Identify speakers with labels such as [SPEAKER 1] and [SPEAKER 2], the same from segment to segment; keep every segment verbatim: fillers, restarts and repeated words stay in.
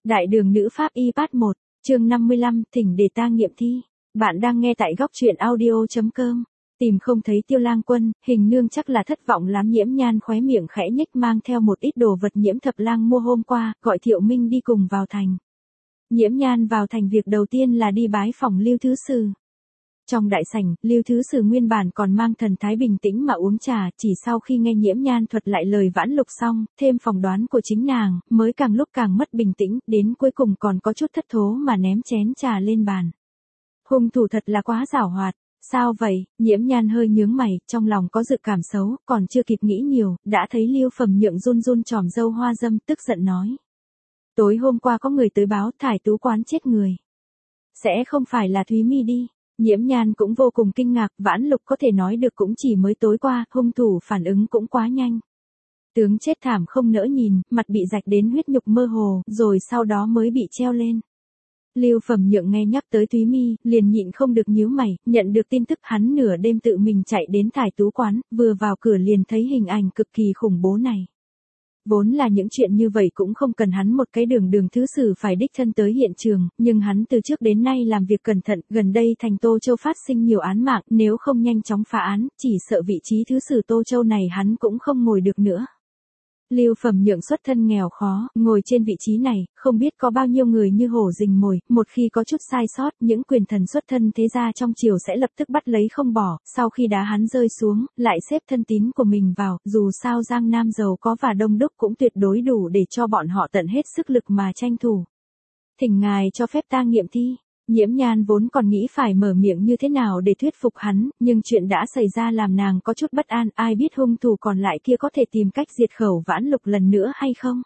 [SPEAKER 1] Đại đường nữ pháp y part một, chương năm mươi lăm, thỉnh để ta nghiệm thi. Bạn đang nghe tại góc truyện audio chấm com. Tìm không thấy Tiêu Lang Quân, Hình nương chắc là thất vọng lắm. Nhiễm Nhan khóe miệng khẽ nhếch, mang theo một ít đồ vật Nhiễm Thập Lang mua hôm qua, gọi Thiệu Minh đi cùng vào thành. Nhiễm Nhan vào thành việc đầu tiên là đi bái phòng Lưu Thứ Sử. Trong đại sảnh, Lưu Thứ Sử nguyên bản còn mang thần thái bình tĩnh mà uống trà, chỉ sau khi nghe Nhiễm Nhan thuật lại lời vãn lục xong, thêm phỏng đoán của chính nàng, mới càng lúc càng mất bình tĩnh, đến cuối cùng còn có chút thất thố mà ném chén trà lên bàn. Hung thủ thật là quá giảo hoạt. Sao vậy? Nhiễm Nhan hơi nhướng mày, trong lòng có dự cảm xấu, còn chưa kịp nghĩ nhiều, đã thấy Lưu Phẩm Nhượng run run tròm râu hoa dâm, tức giận nói: tối hôm qua có người tới báo Thải Tú quán chết người. Sẽ không phải là Thúy Mi đi? Nhiễm Nhan cũng vô cùng kinh ngạc, vãn lục có thể nói được cũng chỉ mới tối qua, hung thủ phản ứng cũng quá nhanh. Tướng chết thảm không nỡ nhìn, mặt bị rạch đến huyết nhục mơ hồ, rồi sau đó mới bị treo lên. Lưu Phẩm Nhượng nghe nhắc tới Thúy Mi, liền nhịn không được nhíu mày, nhận được tin tức hắn nửa đêm tự mình chạy đến Thải Tú quán, vừa vào cửa liền thấy hình ảnh cực kỳ khủng bố này. Vốn là những chuyện như vậy cũng không cần hắn một cái đường đường thứ sử phải đích thân tới hiện trường, nhưng hắn từ trước đến nay làm việc cẩn thận, gần đây thành Tô Châu phát sinh nhiều án mạng, nếu không nhanh chóng phá án, chỉ sợ vị trí thứ sử Tô Châu này hắn cũng không ngồi được nữa. Lưu Phẩm Nhượng xuất thân nghèo khó, ngồi trên vị trí này, không biết có bao nhiêu người như hổ rình mồi, một khi có chút sai sót, những quyền thần xuất thân thế gia trong triều sẽ lập tức bắt lấy không bỏ, sau khi đá hắn rơi xuống, lại xếp thân tín của mình vào, dù sao Giang Nam giàu có và đông đúc cũng tuyệt đối đủ để cho bọn họ tận hết sức lực mà tranh thủ. Thỉnh ngài cho phép ta nghiệm thi. Nhiễm Nhan vốn còn nghĩ phải mở miệng như thế nào để thuyết phục hắn, nhưng chuyện đã xảy ra làm nàng có chút bất an, ai biết hung thủ còn lại kia có thể tìm cách diệt khẩu vãn lục lần nữa hay không.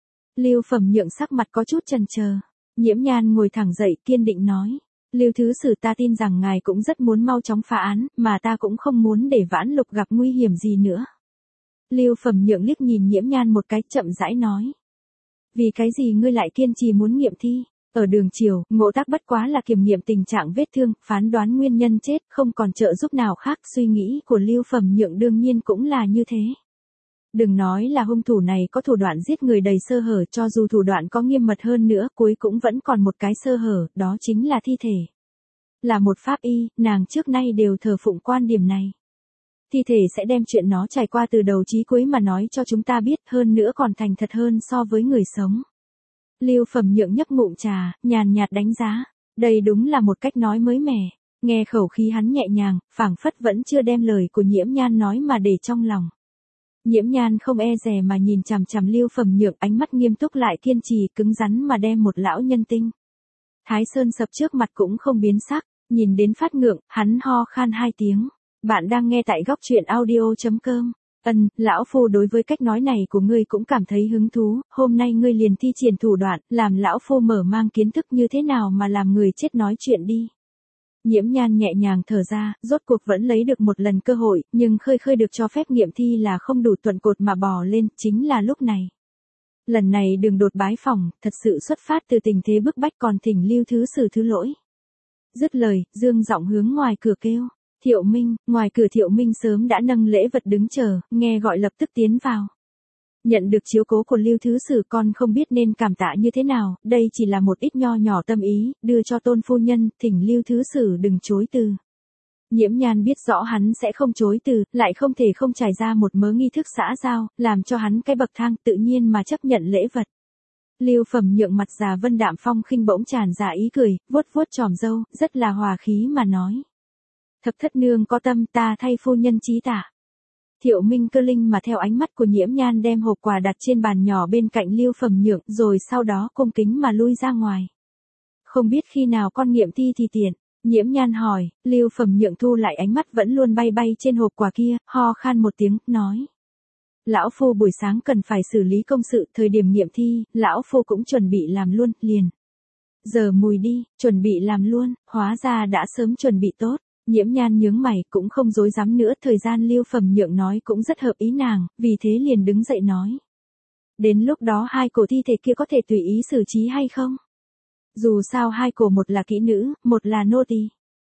[SPEAKER 1] Lưu Phẩm Nhượng sắc mặt có chút chần chờ. Nhiễm Nhan ngồi thẳng dậy kiên định nói: Lưu Thứ Sử, ta tin rằng ngài cũng rất muốn mau chóng phá án, mà ta cũng không muốn để vãn lục gặp nguy hiểm gì nữa. Lưu Phẩm Nhượng liếc nhìn Nhiễm Nhan một cái, chậm rãi nói: vì cái gì ngươi lại kiên trì muốn nghiệm thi? Ở đường triều, ngộ tác bất quá là kiểm nghiệm tình trạng vết thương, phán đoán nguyên nhân chết, không còn trợ giúp nào khác. Suy nghĩ của Lưu Phẩm Nhượng đương nhiên cũng là như thế. Đừng nói là hung thủ này có thủ đoạn giết người đầy sơ hở, cho dù thủ đoạn có nghiêm mật hơn nữa, cuối cũng vẫn còn một cái sơ hở, đó chính là thi thể. Là một pháp y, nàng trước nay đều thờ phụng quan điểm này. Thi thể sẽ đem chuyện nó trải qua từ đầu chí cuối mà nói cho chúng ta biết, hơn nữa còn thành thật hơn so với người sống. Lưu Phẩm Nhượng nhấp ngụm trà, nhàn nhạt đánh giá. Đây đúng là một cách nói mới mẻ. Nghe khẩu khí hắn nhẹ nhàng, phảng phất vẫn chưa đem lời của Nhiễm Nhan nói mà để trong lòng. Nhiễm Nhan không e dè mà nhìn chằm chằm Lưu Phẩm Nhượng, ánh mắt nghiêm túc lại kiên trì, cứng rắn mà đem một lão nhân tinh. Thái Sơn sập trước mặt cũng không biến sắc, nhìn đến phát ngượng, hắn ho khan hai tiếng. Bạn đang nghe tại góc truyện audio chấm com. Ân, lão phu đối với cách nói này của ngươi cũng cảm thấy hứng thú, hôm nay ngươi liền thi triển thủ đoạn, làm lão phu mở mang kiến thức như thế nào mà làm người chết nói chuyện đi. Nhiễm Nhan nhẹ nhàng thở ra, rốt cuộc vẫn lấy được một lần cơ hội, nhưng khơi khơi được cho phép nghiệm thi là không đủ tuần cột mà bò lên, chính là lúc này. Lần này đường đột bái phòng, thật sự xuất phát từ tình thế bức bách, còn thỉnh Lưu Thứ Sử thứ lỗi. Dứt lời, dương giọng hướng ngoài cửa kêu: Thiệu Minh. Ngoài cửa Thiệu Minh sớm đã nâng lễ vật đứng chờ, nghe gọi lập tức tiến vào. Nhận được chiếu cố của Lưu Thứ Sử, con không biết nên cảm tạ như thế nào, đây chỉ là một ít nho nhỏ tâm ý, đưa cho tôn phu nhân, thỉnh Lưu Thứ Sử đừng chối từ. Nhiễm Nhan biết rõ hắn sẽ không chối từ, lại không thể không trải ra một mớ nghi thức xã giao, làm cho hắn cái bậc thang, tự nhiên mà chấp nhận lễ vật. Lưu Phẩm Nhượng mặt già vân đạm phong khinh bỗng tràn ra ý cười, vuốt vuốt tròm râu, rất là hòa khí mà nói: Thập thất nương có tâm, ta thay phu nhân chí tạ. Thiệu Minh cơ linh mà theo ánh mắt của Nhiễm Nhan đem hộp quà đặt trên bàn nhỏ bên cạnh Lưu Phẩm Nhượng, rồi sau đó cung kính mà lui ra ngoài. Không biết khi nào con nghiệm thi thì tiện? Nhiễm Nhan hỏi. Lưu Phẩm Nhượng thu lại ánh mắt vẫn luôn bay bay trên hộp quà kia, ho khan một tiếng, nói: lão phu buổi sáng cần phải xử lý công sự, thời điểm nghiệm thi, lão phu cũng chuẩn bị làm luôn, liền. Giờ mùi đi, chuẩn bị làm luôn, hóa ra đã sớm chuẩn bị tốt. Nhiễm Nhan nhướng mày, cũng không dối dám nữa, thời gian Lưu Phẩm Nhượng nói cũng rất hợp ý nàng, vì thế liền đứng dậy nói: đến lúc đó hai cổ thi thể kia có thể tùy ý xử trí hay không? Dù sao hai cổ, một là kỹ nữ, một là nô tỳ.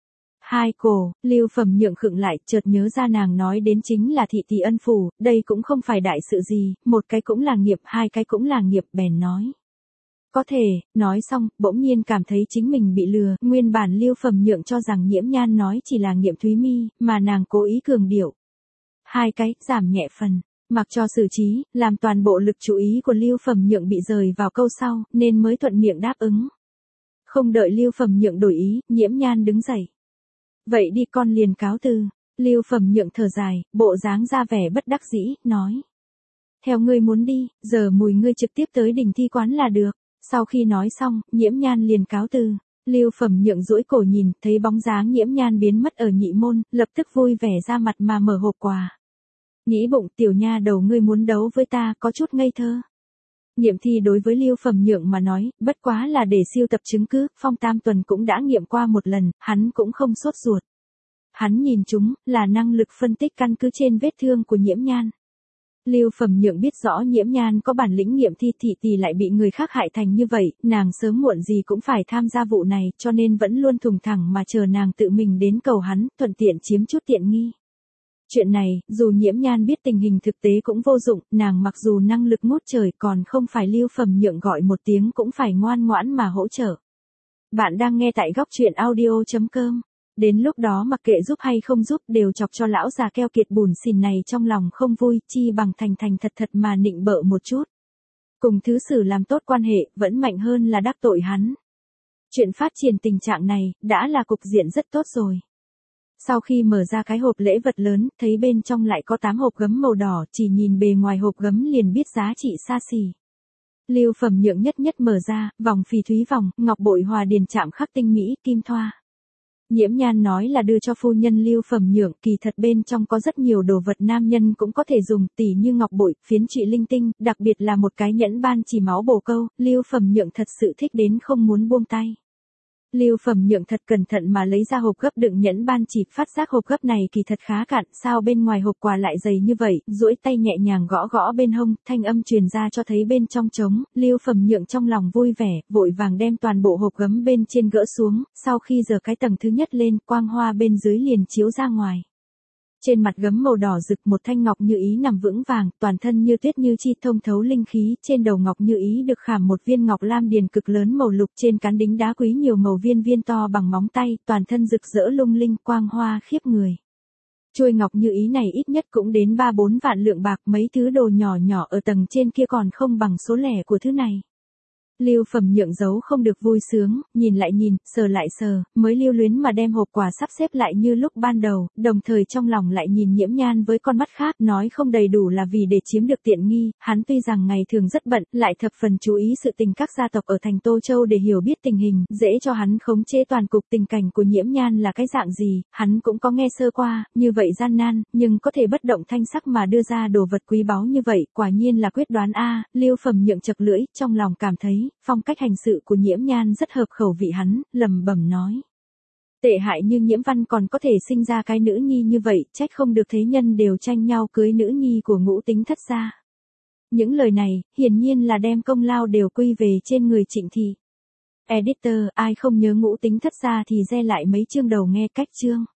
[SPEAKER 1] Hai cổ, Lưu Phẩm Nhượng khựng lại, chợt nhớ ra nàng nói đến chính là thị tỷ ân phủ, đây cũng không phải đại sự gì, một cái cũng là nghiệp, hai cái cũng là nghiệp, bèn nói: Có thể, nói xong, bỗng nhiên cảm thấy chính mình bị lừa, nguyên bản Lưu Phẩm Nhượng cho rằng Nhiễm Nhan nói chỉ là Nghiệm Thúy Mi, mà nàng cố ý cường điệu. Hai cái, giảm nhẹ phần, mặc cho xử trí, làm toàn bộ lực chú ý của Lưu Phẩm Nhượng bị rời vào câu sau, nên mới thuận miệng đáp ứng. Không đợi Lưu Phẩm Nhượng đổi ý, Nhiễm Nhan đứng dậy. Vậy đi con liền cáo từ. Lưu Phẩm Nhượng thở dài, bộ dáng ra vẻ bất đắc dĩ, nói. Theo ngươi muốn đi, giờ mùi ngươi trực tiếp tới đỉnh thi quán là được. Sau khi nói xong, Nhiễm Nhan liền cáo từ. Lưu Phẩm Nhượng duỗi cổ nhìn, thấy bóng dáng Nhiễm Nhan biến mất ở nhị môn, lập tức vui vẻ ra mặt mà mở hộp quà. Nghĩ bụng, tiểu nha đầu ngươi muốn đấu với ta, có chút ngây thơ. Nghiệm thi đối với Lưu Phẩm Nhượng mà nói, bất quá là để siêu tập chứng cứ, Phong Tam Tuần cũng đã nghiệm qua một lần, hắn cũng không sốt ruột. Hắn nhìn chúng, là năng lực phân tích căn cứ trên vết thương của Nhiễm Nhan. Lưu Phẩm Nhượng biết rõ Nhiễm Nhan có bản lĩnh nghiệm thi thị thì lại bị người khác hại thành như vậy, nàng sớm muộn gì cũng phải tham gia vụ này, cho nên vẫn luôn thùng thẳng mà chờ nàng tự mình đến cầu hắn, thuận tiện chiếm chút tiện nghi. Chuyện này, dù Nhiễm Nhan biết tình hình thực tế cũng vô dụng, nàng mặc dù năng lực ngút trời còn không phải Lưu Phẩm Nhượng gọi một tiếng cũng phải ngoan ngoãn mà hỗ trợ. Bạn đang nghe tại góc truyện audio chấm com. Đến lúc đó mặc kệ giúp hay không giúp đều chọc cho lão già keo kiệt bùn xỉn này trong lòng không vui, chi bằng thành thành thật thật mà nịnh bợ một chút. Cùng thứ sử làm tốt quan hệ, vẫn mạnh hơn là đắc tội hắn. Chuyện phát triển tình trạng này, đã là cục diện rất tốt rồi. Sau khi mở ra cái hộp lễ vật lớn, thấy bên trong lại có tám hộp gấm màu đỏ, chỉ nhìn bề ngoài hộp gấm liền biết giá trị xa xỉ. Lưu Phẩm Nhượng nhất nhất mở ra, vòng phỉ thúy vòng, ngọc bội hòa điền chạm khắc tinh mỹ, kim thoa. Nhiễm Nhan nói là đưa cho phu nhân Lưu Phẩm Nhượng, kỳ thật bên trong có rất nhiều đồ vật nam nhân cũng có thể dùng, tỉ như ngọc bội, phiến trụy linh tinh, đặc biệt là một cái nhẫn ban chỉ máu bổ câu, Lưu Phẩm Nhượng thật sự thích đến không muốn buông tay. Lưu Phẩm Nhượng thật cẩn thận mà lấy ra hộp gấp đựng nhẫn ban chỉ, phát giác hộp gấp này kỳ thật khá cạn, sao bên ngoài hộp quà lại dày như vậy, duỗi tay nhẹ nhàng gõ gõ bên hông, thanh âm truyền ra cho thấy bên trong trống, Lưu Phẩm Nhượng trong lòng vui vẻ, vội vàng đem toàn bộ hộp gấm bên trên gỡ xuống, sau khi giở cái tầng thứ nhất lên, quang hoa bên dưới liền chiếu ra ngoài. Trên mặt gấm màu đỏ rực một thanh ngọc như ý nằm vững vàng, toàn thân như tuyết như chi thông thấu linh khí, trên đầu ngọc như ý được khảm một viên ngọc lam điền cực lớn màu lục, trên cán đính đá quý nhiều màu viên viên to bằng móng tay, toàn thân rực rỡ lung linh, quang hoa khiếp người. Chuôi ngọc như ý này ít nhất cũng đến ba bốn vạn lượng bạc, mấy thứ đồ nhỏ nhỏ ở tầng trên kia còn không bằng số lẻ của thứ này. Lưu Phẩm Nhượng giấu không được vui sướng, nhìn lại nhìn, sờ lại sờ, mới lưu luyến mà đem hộp quà sắp xếp lại như lúc ban đầu, đồng thời trong lòng lại nhìn Nhiễm Nhan với con mắt khác, nói không đầy đủ là vì để chiếm được tiện nghi, hắn tuy rằng ngày thường rất bận, lại thập phần chú ý sự tình các gia tộc ở thành Tô Châu để hiểu biết tình hình, dễ cho hắn khống chế toàn cục. Tình cảnh của Nhiễm Nhan là cái dạng gì, hắn cũng có nghe sơ qua, như vậy gian nan, nhưng có thể bất động thanh sắc mà đưa ra đồ vật quý báu như vậy, quả nhiên là quyết đoán a. Lưu Phẩm Nhượng chật lưỡi, trong lòng cảm thấy phong cách hành sự của Nhiễm Nhan rất hợp khẩu vị hắn, lẩm bẩm nói. Tệ hại như Nhiễm Văn còn có thể sinh ra cái nữ nhi như vậy, trách không được thế nhân đều tranh nhau cưới nữ nhi của Ngũ Tính Thất gia. Những lời này, hiển nhiên là đem công lao đều quy về trên người Trịnh Thị. Editor, ai không nhớ Ngũ Tính Thất gia thì re lại mấy chương đầu nghe cách chương.